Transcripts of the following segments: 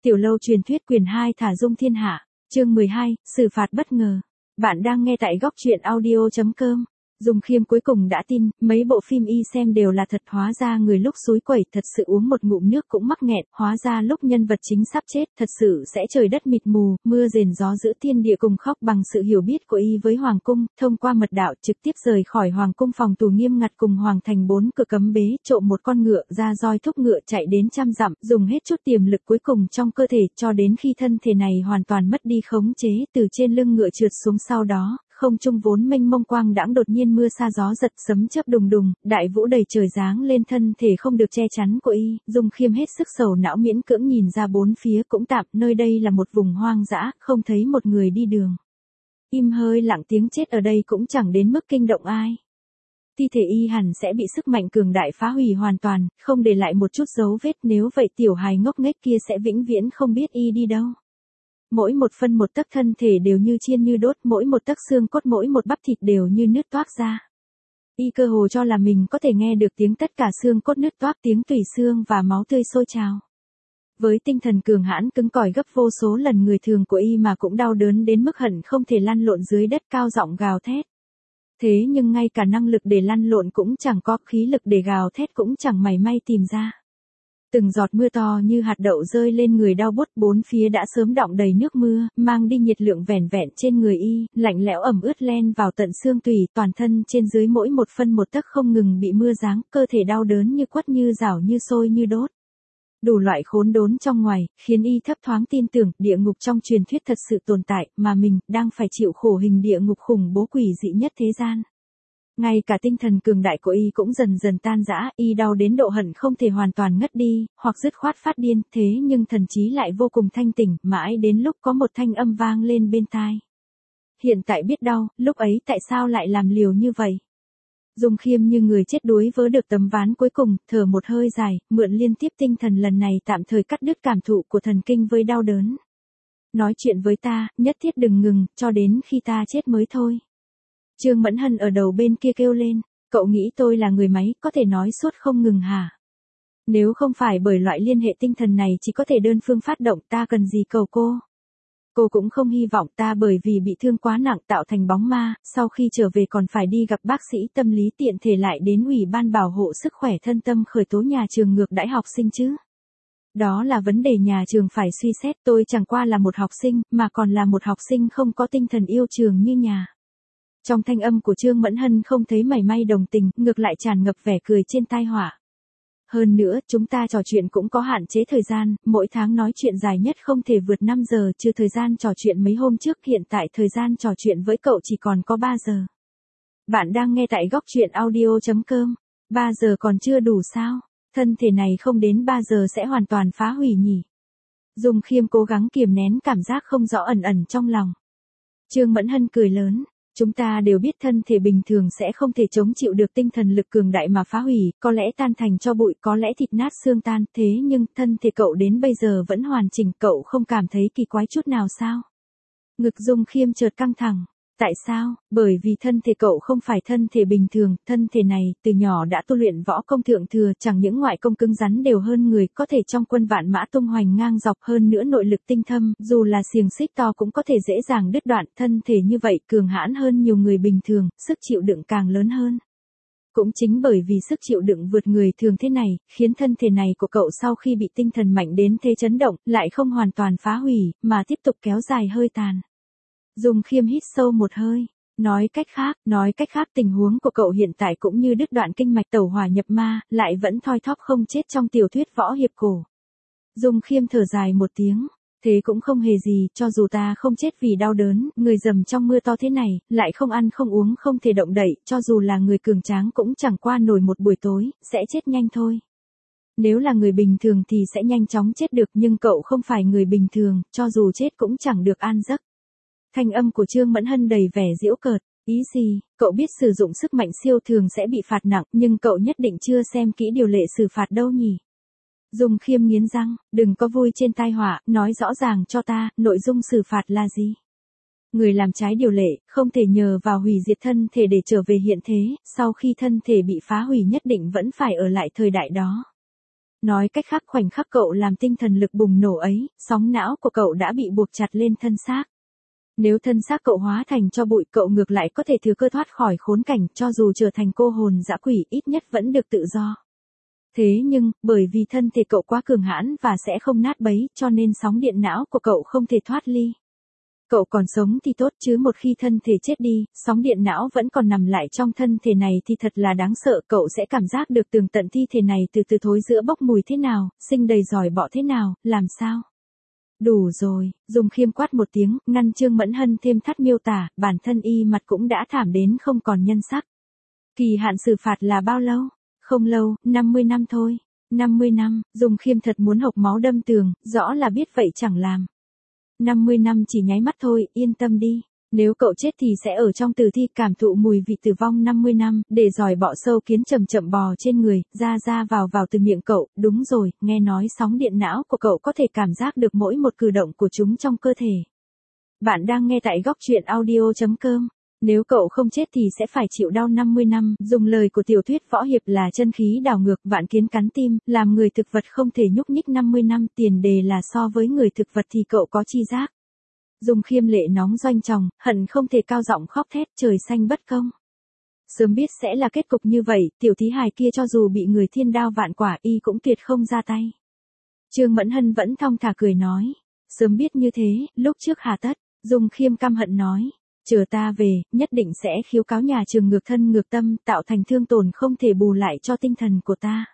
Tiểu lâu truyền thuyết quyền 2 thả dung thiên hạ, chương 12, xử phạt bất ngờ. Bạn đang nghe tại góc truyện audio.com. Dung Khiêm cuối cùng đã tin, mấy bộ phim y xem đều là thật, hóa ra người lúc xúi quẩy thật sự uống một ngụm nước cũng mắc nghẹn, hóa ra lúc nhân vật chính sắp chết thật sự sẽ trời đất mịt mù, mưa rền gió dữ thiên địa cùng khóc. Bằng sự hiểu biết của y với hoàng cung, thông qua mật đạo trực tiếp rời khỏi hoàng cung phòng tù nghiêm ngặt cùng hoàng thành 4 cửa cấm bế, trộm một con ngựa, ra roi thúc ngựa chạy đến trăm dặm, dùng hết chút tiềm lực cuối cùng trong cơ thể cho đến khi thân thể này hoàn toàn mất đi khống chế, từ trên lưng ngựa trượt xuống. Sau đó không trung vốn mênh mông quang đãng đột nhiên mưa sa gió giật, sấm chớp đùng đùng, đại vũ đầy trời giáng lên thân thể không được che chắn của y. Dung Khiêm hết sức sầu não miễn cưỡng nhìn ra bốn phía, cũng tạm, nơi đây là một vùng hoang dã, không thấy một người đi đường. Im hơi lặng tiếng chết ở đây cũng chẳng đến mức kinh động ai. Thi thể y hẳn sẽ bị sức mạnh cường đại phá hủy hoàn toàn, không để lại một chút dấu vết, nếu vậy tiểu hài ngốc nghếch kia sẽ vĩnh viễn không biết y đi đâu. Mỗi một phân một tấc thân thể đều như chiên như đốt, mỗi một tấc xương cốt, mỗi một bắp thịt đều như nứt toác ra. Y cơ hồ cho là mình có thể nghe được tiếng tất cả xương cốt nứt toác, tiếng tủy xương và máu tươi sôi trào. Với tinh thần cường hãn cứng cỏi gấp vô số lần người thường của y mà cũng đau đớn đến mức hận không thể lăn lộn dưới đất, cao giọng gào thét. Thế nhưng ngay cả năng lực để lăn lộn cũng chẳng có, khí lực để gào thét cũng chẳng mảy may tìm ra. Từng giọt mưa to như hạt đậu rơi lên người đau buốt, bốn phía đã sớm đọng đầy nước mưa, mang đi nhiệt lượng vẻn vẹn trên người y, lạnh lẽo ẩm ướt len vào tận xương tủy, toàn thân trên dưới mỗi một phân một tấc không ngừng bị mưa giáng, cơ thể đau đớn như quất như rảo như sôi như đốt. Đủ loại khốn đốn trong ngoài, khiến y thấp thoáng tin tưởng địa ngục trong truyền thuyết thật sự tồn tại, mà mình đang phải chịu khổ hình địa ngục khủng bố quỷ dị nhất thế gian. Ngay cả tinh thần cường đại của y cũng dần dần tan rã, y đau đến độ hận không thể hoàn toàn ngất đi, hoặc dứt khoát phát điên, thế nhưng thần trí lại vô cùng thanh tỉnh, mãi đến lúc có một thanh âm vang lên bên tai. Hiện tại biết đau, lúc ấy tại sao lại làm liều như vậy? Dung Khiêm như người chết đuối vớ được tấm ván cuối cùng, thở một hơi dài, mượn liên tiếp tinh thần lần này tạm thời cắt đứt cảm thụ của thần kinh với đau đớn. Nói chuyện với ta, nhất thiết đừng ngừng, cho đến khi ta chết mới thôi. Trương Mẫn Hân ở đầu bên kia kêu lên, cậu nghĩ tôi là người máy, có thể nói suốt không ngừng hả? Nếu không phải bởi loại liên hệ tinh thần này chỉ có thể đơn phương phát động, ta cần gì cầu cô? Cô cũng không hy vọng ta bởi vì bị thương quá nặng tạo thành bóng ma, sau khi trở về còn phải đi gặp bác sĩ tâm lý, tiện thể lại đến Ủy ban bảo hộ sức khỏe thân tâm khởi tố nhà trường ngược đãi học sinh chứ. Đó là vấn đề nhà trường phải suy xét, tôi chẳng qua là một học sinh, mà còn là một học sinh không có tinh thần yêu trường như nhà. Trong thanh âm của Trương Mẫn Hân không thấy mảy may đồng tình, ngược lại tràn ngập vẻ cười trên tai họa. Hơn nữa, chúng ta trò chuyện cũng có hạn chế thời gian, mỗi tháng nói chuyện dài nhất không thể vượt 5 giờ, trừ thời gian trò chuyện mấy hôm trước, hiện tại thời gian trò chuyện với cậu chỉ còn có 3 giờ. Bạn đang nghe tại góc truyện audio.com. 3 giờ còn chưa đủ sao? Thân thể này không đến 3 giờ sẽ hoàn toàn phá hủy nhỉ? Dung Khiêm cố gắng kiềm nén cảm giác không rõ ẩn ẩn trong lòng. Trương Mẫn Hân cười lớn. Chúng ta đều biết thân thể bình thường sẽ không thể chống chịu được tinh thần lực cường đại mà phá hủy, có lẽ tan thành tro bụi, có lẽ thịt nát xương tan, thế nhưng thân thể cậu đến bây giờ vẫn hoàn chỉnh, cậu không cảm thấy kỳ quái chút nào sao? Ngực Dung Khiêm chợt căng thẳng. Tại sao? Bởi vì thân thể cậu không phải thân thể bình thường, thân thể này từ nhỏ đã tu luyện võ công thượng thừa, chẳng những ngoại công cứng rắn đều hơn người, có thể trong quân vạn mã tung hoành ngang dọc, hơn nữa nội lực tinh thâm, dù là xiềng xích to cũng có thể dễ dàng đứt đoạn, thân thể như vậy cường hãn hơn nhiều người bình thường, sức chịu đựng càng lớn hơn. Cũng chính bởi vì sức chịu đựng vượt người thường thế này, khiến thân thể này của cậu sau khi bị tinh thần mạnh đến thế chấn động, lại không hoàn toàn phá hủy, mà tiếp tục kéo dài hơi tàn. Dung Khiêm hít sâu một hơi. Nói cách khác tình huống của cậu hiện tại cũng như đứt đoạn kinh mạch tẩu hỏa nhập ma, lại vẫn thoi thóp không chết trong tiểu thuyết võ hiệp cổ. Dung Khiêm thở dài một tiếng. Thế cũng không hề gì, cho dù ta không chết vì đau đớn, người dầm trong mưa to thế này, lại không ăn không uống không thể động đậy, cho dù là người cường tráng cũng chẳng qua nổi một buổi tối, sẽ chết nhanh thôi. Nếu là người bình thường thì sẽ nhanh chóng chết được, nhưng cậu không phải người bình thường, cho dù chết cũng chẳng được an giấc. Thanh âm của Trương Mẫn Hân đầy vẻ giễu cợt. Ý gì? Cậu biết sử dụng sức mạnh siêu thường sẽ bị phạt nặng, nhưng cậu nhất định chưa xem kỹ điều lệ xử phạt đâu nhỉ? Dung Khiêm nghiến răng, đừng có vui trên tai họa, nói rõ ràng cho ta, nội dung xử phạt là gì? Người làm trái điều lệ, không thể nhờ vào hủy diệt thân thể để trở về hiện thế, sau khi thân thể bị phá hủy nhất định vẫn phải ở lại thời đại đó. Nói cách khác khoảnh khắc cậu làm tinh thần lực bùng nổ ấy, sóng não của cậu đã bị buộc chặt lên thân xác. Nếu thân xác cậu hóa thành tro bụi, cậu ngược lại có thể thừa cơ thoát khỏi khốn cảnh, cho dù trở thành cô hồn dã quỷ ít nhất vẫn được tự do. Thế nhưng, bởi vì thân thể cậu quá cường hãn và sẽ không nát bấy, cho nên sóng điện não của cậu không thể thoát ly. Cậu còn sống thì tốt, chứ một khi thân thể chết đi, sóng điện não vẫn còn nằm lại trong thân thể này thì thật là đáng sợ. Cậu sẽ cảm giác được tường tận thi thể này từ từ thối rữa bốc mùi thế nào, sinh đầy giỏi bọ thế nào, làm sao? Đủ rồi, Dung Khiêm quát một tiếng, ngăn Trương Mẫn Hân thêm thắt miêu tả, bản thân y mặt cũng đã thảm đến không còn nhân sắc. Kỳ hạn xử phạt là bao lâu? Không lâu, 50 năm thôi. 50 năm, Dung Khiêm thật muốn hộc máu đâm tường, rõ là biết vậy chẳng làm. 50 năm chỉ nháy mắt thôi, yên tâm đi. Nếu cậu chết thì sẽ ở trong tử thi cảm thụ mùi vị tử vong 50 năm, để giỏi bọ sâu kiến chậm chậm bò trên người, ra vào từ miệng cậu. Đúng rồi, nghe nói sóng điện não của cậu có thể cảm giác được mỗi một cử động của chúng trong cơ thể. Bạn đang nghe tại góc truyện audio.com. Nếu cậu không chết thì sẽ phải chịu đau 50 năm, dùng lời của tiểu thuyết võ hiệp là chân khí đảo ngược, vạn kiến cắn tim, làm người thực vật không thể nhúc nhích 50 năm, tiền đề là so với người thực vật thì cậu có chi giác. Dung Khiêm lệ nóng doanh tròng, hận không thể cao giọng khóc thét, trời xanh bất công. Sớm biết sẽ là kết cục như vậy, tiểu thí hài kia cho dù bị người thiên đao vạn quả y cũng tuyệt không ra tay. Trương Mẫn Hân vẫn thong thả cười nói, sớm biết như thế, lúc trước hà tất. Dung Khiêm căm hận nói, chờ ta về, nhất định sẽ khiếu cáo nhà trường ngược thân ngược tâm, tạo thành thương tổn không thể bù lại cho tinh thần của ta.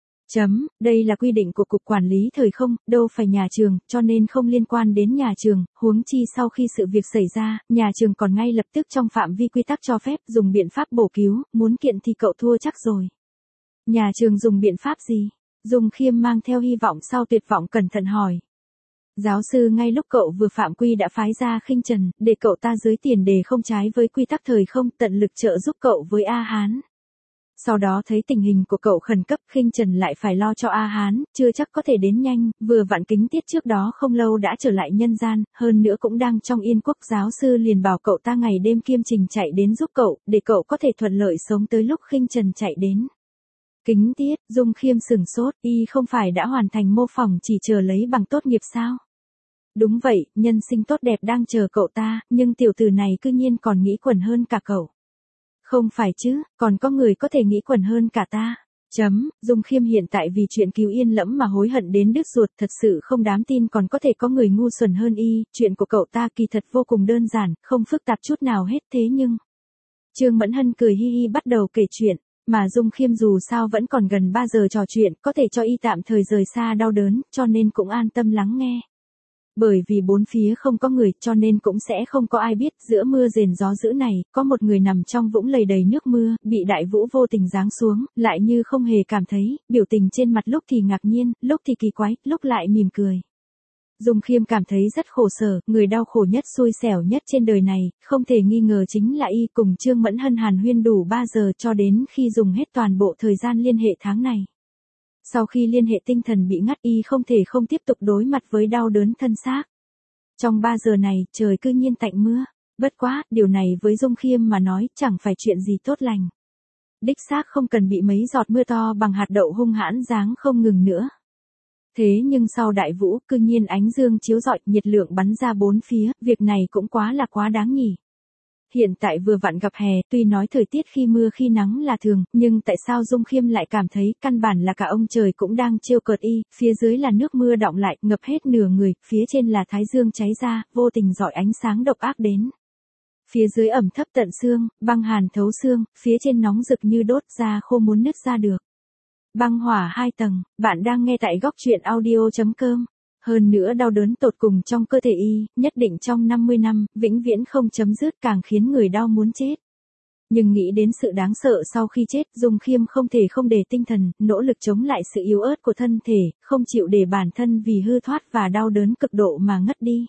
Đây là quy định của Cục Quản lý Thời không, đâu phải nhà trường, cho nên không liên quan đến nhà trường, huống chi sau khi sự việc xảy ra, nhà trường còn ngay lập tức trong phạm vi quy tắc cho phép dùng biện pháp bổ cứu, muốn kiện thì cậu thua chắc rồi. Nhà trường dùng biện pháp gì? Dung Khiêm mang theo hy vọng sau tuyệt vọng cẩn thận hỏi. Giáo sư ngay lúc cậu vừa phạm quy đã phái ra Khinh Trần, để cậu ta dưới tiền đề không trái với quy tắc thời không, tận lực trợ giúp cậu với A Hán. Sau đó thấy tình hình của cậu khẩn cấp, Khinh Trần lại phải lo cho A Hán, chưa chắc có thể đến nhanh, vừa vặn Kính Tiết trước đó không lâu đã trở lại nhân gian, hơn nữa cũng đang trong Yên Quốc, giáo sư liền bảo cậu ta ngày đêm kiêm trình chạy đến giúp cậu, để cậu có thể thuận lợi sống tới lúc Khinh Trần chạy đến. Kính Tiết, Dung Khiêm sửng sốt, y không phải đã hoàn thành mô phỏng chỉ chờ lấy bằng tốt nghiệp sao? Đúng vậy, nhân sinh tốt đẹp đang chờ cậu ta, nhưng tiểu tử này cư nhiên còn nghĩ quẩn hơn cả cậu. Không phải chứ, còn có người có thể nghĩ quẩn hơn cả ta. Dung Khiêm hiện tại vì chuyện cứu Yên Lẫm mà hối hận đến đứt ruột, thật sự không dám tin còn có thể có người ngu xuẩn hơn y, chuyện của cậu ta kỳ thật vô cùng đơn giản, không phức tạp chút nào hết thế nhưng. Trương Mẫn Hân cười hi hi bắt đầu kể chuyện, mà Dung Khiêm dù sao vẫn còn gần 3 giờ trò chuyện, có thể cho y tạm thời rời xa đau đớn, cho nên cũng an tâm lắng nghe. Bởi vì bốn phía không có người, cho nên cũng sẽ không có ai biết, giữa mưa rền gió dữ này, có một người nằm trong vũng lầy đầy nước mưa, bị đại vũ vô tình giáng xuống, lại như không hề cảm thấy, biểu tình trên mặt lúc thì ngạc nhiên, lúc thì kỳ quái, lúc lại mỉm cười. Dung Khiêm cảm thấy rất khổ sở, người đau khổ nhất xui xẻo nhất trên đời này, không thể nghi ngờ chính là y, cùng Trương Mẫn Hân hàn huyên đủ 3 giờ cho đến khi dùng hết toàn bộ thời gian liên hệ tháng này. Sau khi liên hệ tinh thần bị ngắt y không thể không tiếp tục đối mặt với đau đớn thân xác. Trong 3 giờ này, trời cư nhiên tạnh mưa. Bất quá, điều này với Dung Khiêm mà nói chẳng phải chuyện gì tốt lành. Đích xác không cần bị mấy giọt mưa to bằng hạt đậu hung hãn giáng không ngừng nữa. Thế nhưng sau đại vũ, cư nhiên ánh dương chiếu rọi, nhiệt lượng bắn ra bốn phía, việc này cũng quá đáng nhỉ. Hiện tại vừa vặn gặp hè, tuy nói thời tiết khi mưa khi nắng là thường, nhưng tại sao Dung Khiêm lại cảm thấy căn bản là cả ông trời cũng đang trêu cợt y, phía dưới là nước mưa đọng lại, ngập hết nửa người, phía trên là thái dương cháy ra, vô tình rọi ánh sáng độc ác đến. Phía dưới ẩm thấp tận xương, băng hàn thấu xương, phía trên nóng rực như đốt da khô muốn nứt ra được. Băng hỏa 2 tầng, bạn đang nghe tại góc truyện audio.com. Hơn nữa đau đớn tột cùng trong cơ thể y, nhất định trong 50 năm, vĩnh viễn không chấm dứt càng khiến người đau muốn chết. Nhưng nghĩ đến sự đáng sợ sau khi chết, Dung Khiêm không thể không để tinh thần, nỗ lực chống lại sự yếu ớt của thân thể, không chịu để bản thân vì hư thoát và đau đớn cực độ mà ngất đi.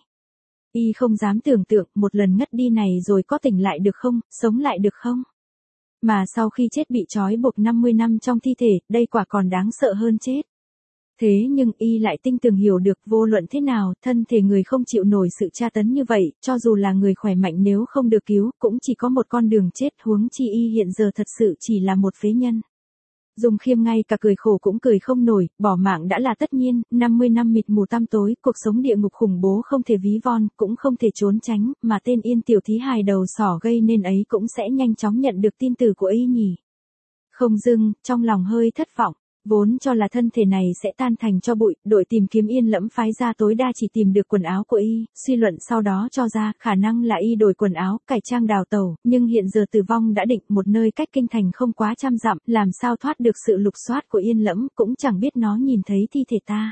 Y không dám tưởng tượng một lần ngất đi này rồi có tỉnh lại được không, sống lại được không? Mà sau khi chết bị trói buộc 50 năm trong thi thể, đây quả còn đáng sợ hơn chết. Thế nhưng y lại tinh tường hiểu được vô luận thế nào, thân thể người không chịu nổi sự tra tấn như vậy, cho dù là người khỏe mạnh nếu không được cứu, cũng chỉ có một con đường chết, huống chi y hiện giờ thật sự chỉ là một phế nhân. Dung Khiêm ngay cả cười khổ cũng cười không nổi, bỏ mạng đã là tất nhiên, 50 năm mịt mù tăm tối, cuộc sống địa ngục khủng bố không thể ví von, cũng không thể trốn tránh, mà tên Yên tiểu thí hài đầu sỏ gây nên ấy cũng sẽ nhanh chóng nhận được tin từ của y nhỉ. Không dưng, trong lòng hơi thất vọng, vốn cho là thân thể này sẽ tan thành cho bụi, đội tìm kiếm Yên Lẫm phái ra tối đa chỉ tìm được quần áo của y, suy luận sau đó cho ra khả năng là y đổi quần áo, cải trang đào tẩu, nhưng hiện giờ tử vong đã định, một nơi cách kinh thành không quá trăm dặm, làm sao thoát được sự lục soát của Yên Lẫm, cũng chẳng biết nó nhìn thấy thi thể ta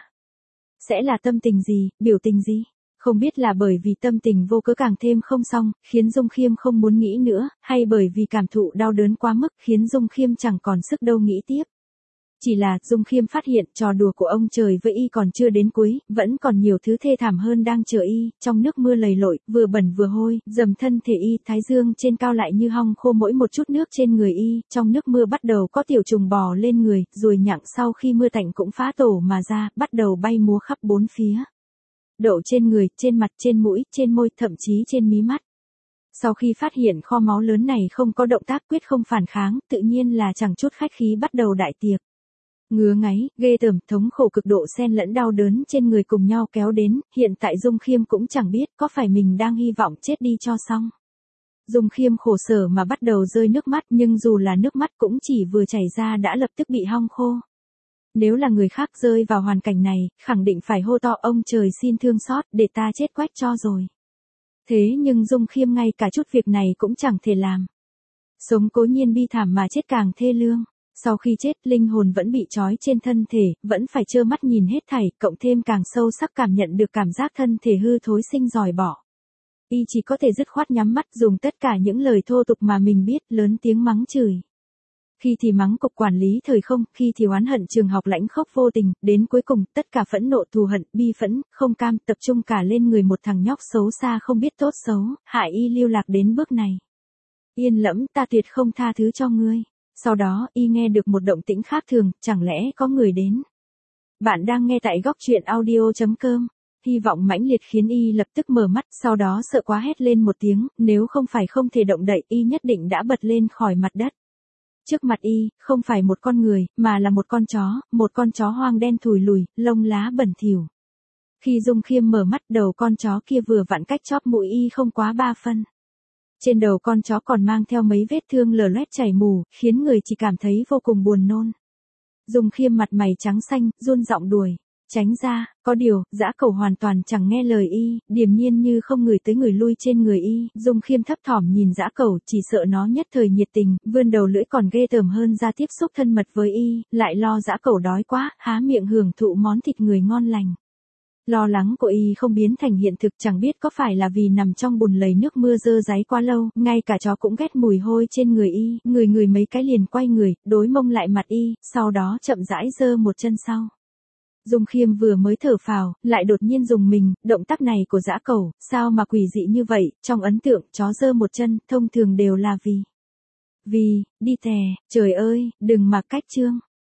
sẽ là tâm tình gì, biểu tình gì. Không biết là bởi vì tâm tình vô cớ càng thêm không xong, khiến Dung Khiêm không muốn nghĩ nữa, hay bởi vì cảm thụ đau đớn quá mức khiến Dung Khiêm chẳng còn sức đâu nghĩ tiếp. Chỉ là Dung Khiêm phát hiện trò đùa của ông trời với y còn chưa đến cuối, vẫn còn nhiều thứ thê thảm hơn đang chờ y, trong nước mưa lầy lội, vừa bẩn vừa hôi, dầm thân thể y, thái dương trên cao lại như hong khô mỗi một chút nước trên người y, trong nước mưa bắt đầu có tiểu trùng bò lên người, ruồi nhặng sau khi mưa tạnh cũng phá tổ mà ra, bắt đầu bay múa khắp bốn phía. Đậu trên người, trên mặt, trên mũi, trên môi, thậm chí trên mí mắt. Sau khi phát hiện kho máu lớn này không có động tác quyết không phản kháng, tự nhiên là chẳng chút khách khí bắt đầu đại tiệc. Ngứa ngáy, ghê tởm, thống khổ cực độ xen lẫn đau đớn trên người cùng nhau kéo đến, hiện tại Dung Khiêm cũng chẳng biết có phải mình đang hy vọng chết đi cho xong. Dung Khiêm khổ sở mà bắt đầu rơi nước mắt, nhưng dù là nước mắt cũng chỉ vừa chảy ra đã lập tức bị hong khô. Nếu là người khác rơi vào hoàn cảnh này, khẳng định phải hô to ông trời xin thương xót, để ta chết quách cho rồi. Thế nhưng Dung Khiêm ngay cả chút việc này cũng chẳng thể làm. Sống cố nhiên bi thảm mà chết càng thê lương. Sau khi chết, linh hồn vẫn bị trói trên thân thể, vẫn phải trơ mắt nhìn hết thảy, cộng thêm càng sâu sắc cảm nhận được cảm giác thân thể hư thối sinh dòi bỏ. Y chỉ có thể dứt khoát nhắm mắt dùng tất cả những lời thô tục mà mình biết, lớn tiếng mắng chửi. Khi thì mắng cục quản lý thời không, khi thì oán hận trường học lãnh khốc vô tình, đến cuối cùng, tất cả phẫn nộ thù hận, bi phẫn, không cam, tập trung cả lên người một thằng nhóc xấu xa không biết tốt xấu, hại y lưu lạc đến bước này. Yên Lẫm, ta tuyệt không tha thứ cho ngươi. Sau đó, y nghe được một động tĩnh khác thường, chẳng lẽ có người đến. Bạn đang nghe tại góc truyện audio.com. Hy vọng mãnh liệt khiến y lập tức mở mắt, sau đó sợ quá hét lên một tiếng, nếu không phải không thể động đậy, y nhất định đã bật lên khỏi mặt đất. Trước mặt y, không phải một con người, mà là một con chó hoang đen thùi lùi, lông lá bẩn thỉu. Khi Dung Khiêm mở mắt, đầu con chó kia vừa vặn cách chóp mũi y không quá 3 phân. Trên đầu con chó còn mang theo mấy vết thương lở loét chảy mù, khiến người chỉ cảm thấy vô cùng buồn nôn. Dung Khiêm mặt mày trắng xanh, run giọng đuổi. Tránh ra, có điều, dã cẩu hoàn toàn chẳng nghe lời y, điềm nhiên như không ngửi tới người lui trên người y. Dung Khiêm thấp thỏm nhìn dã cẩu, chỉ sợ nó nhất thời nhiệt tình, vươn đầu lưỡi còn ghê tởm hơn ra tiếp xúc thân mật với y, lại lo dã cẩu đói quá, há miệng hưởng thụ món thịt người ngon lành. Lo lắng của y không biến thành hiện thực, chẳng biết có phải là vì nằm trong bùn lầy nước mưa dơ dáy quá lâu, ngay cả chó cũng ghét mùi hôi trên người y, người mấy cái liền quay người, đối mông lại mặt y, sau đó chậm rãi giơ một chân sau. Dung Khiêm vừa mới thở phào, lại đột nhiên dùng mình, động tác này của dã cẩu, sao mà quỷ dị như vậy, trong ấn tượng, chó giơ một chân, thông thường đều là vì, đi tè, trời ơi, đừng mặc cách trương.